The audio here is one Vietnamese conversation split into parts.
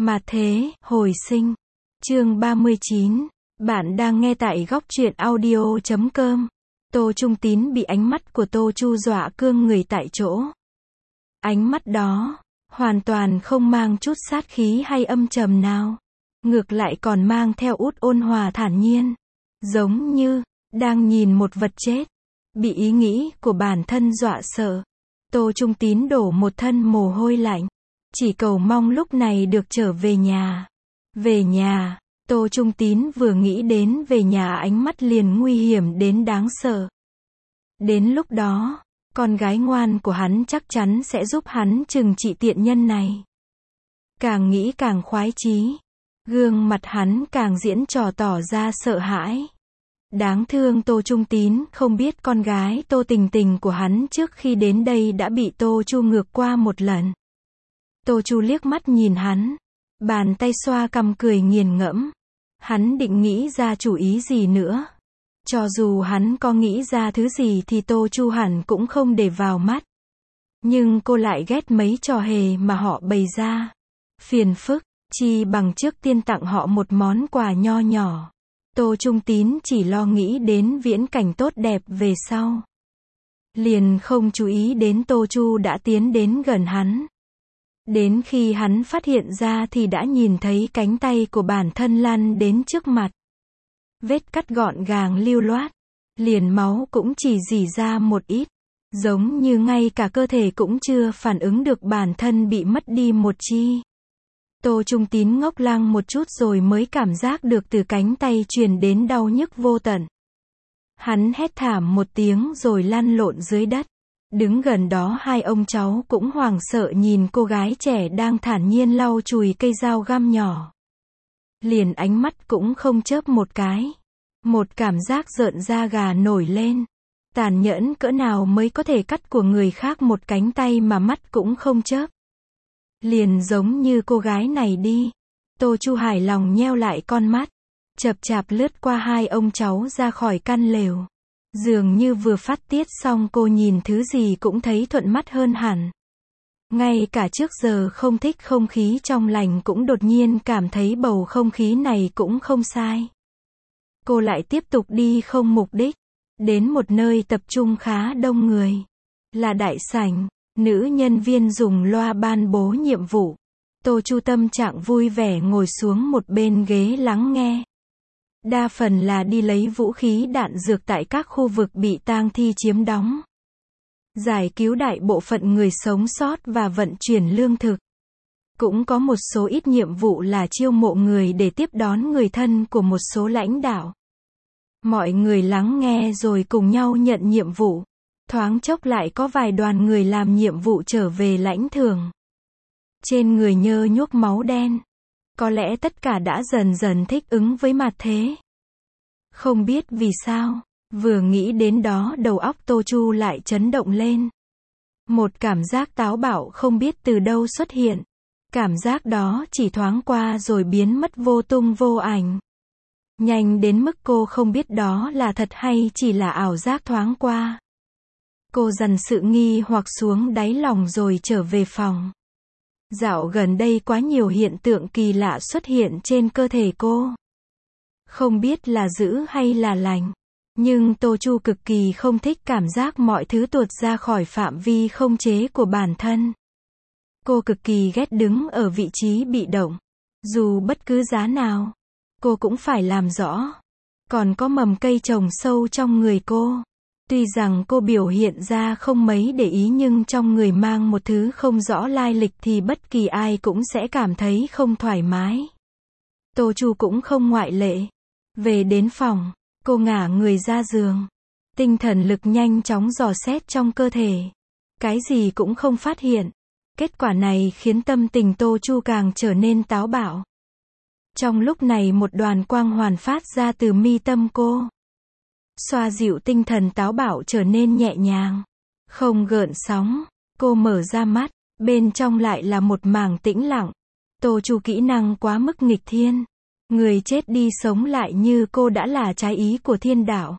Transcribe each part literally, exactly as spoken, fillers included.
Mà thế, hồi sinh. Chương ba mươi chín. Bạn đang nghe tại góc truyện audio chấm com. Tô Trung Tín bị ánh mắt của Tô Chu dọa cương người tại chỗ. Ánh mắt đó, hoàn toàn không mang chút sát khí hay âm trầm nào. Ngược lại còn mang theo út ôn hòa thản nhiên. Giống như, đang nhìn một vật chết. Bị ý nghĩ của bản thân dọa sợ. Tô Trung Tín đổ một thân mồ hôi lạnh. Chỉ cầu mong lúc này được trở về nhà. Về nhà, Tô Trung Tín vừa nghĩ đến về nhà ánh mắt liền nguy hiểm đến đáng sợ. Đến lúc đó, con gái ngoan của hắn chắc chắn sẽ giúp hắn trừng trị tiện nhân này. Càng nghĩ càng khoái chí. Gương mặt hắn càng diễn trò tỏ ra sợ hãi. Đáng thương Tô Trung Tín không biết con gái Tô Tình Tình của hắn trước khi đến đây đã bị Tô Chu ngược qua một lần. Tô Chu liếc mắt nhìn hắn. Bàn tay xoa cằm cười nghiền ngẫm. Hắn định nghĩ ra chủ ý gì nữa. Cho dù hắn có nghĩ ra thứ gì thì Tô Chu hẳn cũng không để vào mắt. Nhưng cô lại ghét mấy trò hề mà họ bày ra. Phiền phức, chi bằng trước tiên tặng họ một món quà nho nhỏ. Tô Trung Tín chỉ lo nghĩ đến viễn cảnh tốt đẹp về sau. Liền không chú ý đến Tô Chu đã tiến đến gần hắn. Đến khi hắn phát hiện ra thì đã nhìn thấy cánh tay của bản thân lăn đến trước mặt. Vết cắt gọn gàng lưu loát. Liền máu cũng chỉ rỉ ra một ít. Giống như ngay cả cơ thể cũng chưa phản ứng được bản thân bị mất đi một chi. Tô Trung Tín ngốc lăng một chút rồi mới cảm giác được từ cánh tay truyền đến đau nhức vô tận. Hắn hét thảm một tiếng rồi lăn lộn dưới đất. Đứng gần đó hai ông cháu cũng hoảng sợ nhìn cô gái trẻ đang thản nhiên lau chùi cây dao găm nhỏ. Liền ánh mắt cũng không chớp một cái. Một cảm giác rợn da gà nổi lên. Tàn nhẫn cỡ nào mới có thể cắt của người khác một cánh tay mà mắt cũng không chớp. Liền giống như cô gái này đi. Tô Chu hài lòng nheo lại con mắt. Chập chạp lướt qua hai ông cháu ra khỏi căn lều. Dường như vừa phát tiết xong cô nhìn thứ gì cũng thấy thuận mắt hơn hẳn. Ngay cả trước giờ không thích không khí trong lành cũng đột nhiên cảm thấy bầu không khí này cũng không sai. Cô lại tiếp tục đi không mục đích. Đến một nơi tập trung khá đông người. Là đại sảnh. Nữ nhân viên dùng loa ban bố nhiệm vụ. Tô Chu tâm trạng vui vẻ ngồi xuống một bên ghế lắng nghe. Đa phần là đi lấy vũ khí đạn dược tại các khu vực bị tang thi chiếm đóng. Giải cứu đại bộ phận người sống sót và vận chuyển lương thực. Cũng có một số ít nhiệm vụ là chiêu mộ người để tiếp đón người thân của một số lãnh đạo. Mọi người lắng nghe rồi cùng nhau nhận nhiệm vụ. Thoáng chốc lại có vài đoàn người làm nhiệm vụ trở về lãnh thưởng. Trên người nhơ nhuốc máu đen. Có lẽ tất cả đã dần dần thích ứng với mặt thế. Không biết vì sao, vừa nghĩ đến đó đầu óc Tô Chu lại chấn động lên. Một cảm giác táo bạo không biết từ đâu xuất hiện. Cảm giác đó chỉ thoáng qua rồi biến mất vô tung vô ảnh. Nhanh đến mức cô không biết đó là thật hay chỉ là ảo giác thoáng qua. Cô dằn sự nghi hoặc xuống đáy lòng rồi trở về phòng. Dạo gần đây quá nhiều hiện tượng kỳ lạ xuất hiện trên cơ thể cô. Không biết là dữ hay là lành. Nhưng Tô Chu cực kỳ không thích cảm giác mọi thứ tuột ra khỏi phạm vi không chế của bản thân. Cô cực kỳ ghét đứng ở vị trí bị động. Dù bất cứ giá nào, cô cũng phải làm rõ. Còn có mầm cây trồng sâu trong người cô. Tuy rằng cô biểu hiện ra không mấy để ý nhưng trong người mang một thứ không rõ lai lịch thì bất kỳ ai cũng sẽ cảm thấy không thoải mái. Tô Chu cũng không ngoại lệ. Về đến phòng, cô ngả người ra giường. Tinh thần lực nhanh chóng dò xét trong cơ thể. Cái gì cũng không phát hiện. Kết quả này khiến tâm tình Tô Chu càng trở nên táo bạo. Trong lúc này một đoàn quang hoàn phát ra từ mi tâm cô. Xoa dịu tinh thần táo bạo trở nên nhẹ nhàng. Không gợn sóng. Cô mở ra mắt. Bên trong lại là một mảng tĩnh lặng. Tô Chu kỹ năng quá mức nghịch thiên. Người chết đi sống lại như cô đã là trái ý của thiên đạo.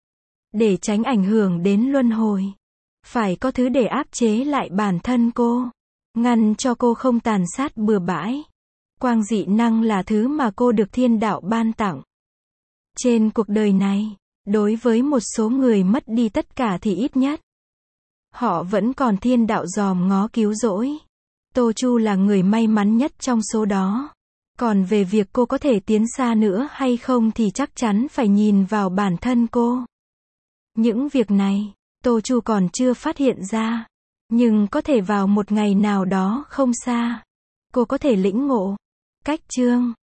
Để tránh ảnh hưởng đến luân hồi. Phải có thứ để áp chế lại bản thân cô. Ngăn cho cô không tàn sát bừa bãi. Quang dị năng là thứ mà cô được thiên đạo ban tặng. Trên cuộc đời này, đối với một số người mất đi tất cả thì ít nhất họ vẫn còn thiên đạo dòm ngó cứu rỗi. Tô Chu là người may mắn nhất trong số đó. Còn về việc cô có thể tiến xa nữa hay không thì chắc chắn phải nhìn vào bản thân cô. Những việc này, Tô Chu còn chưa phát hiện ra. Nhưng có thể vào một ngày nào đó không xa, cô có thể lĩnh ngộ. Cách chương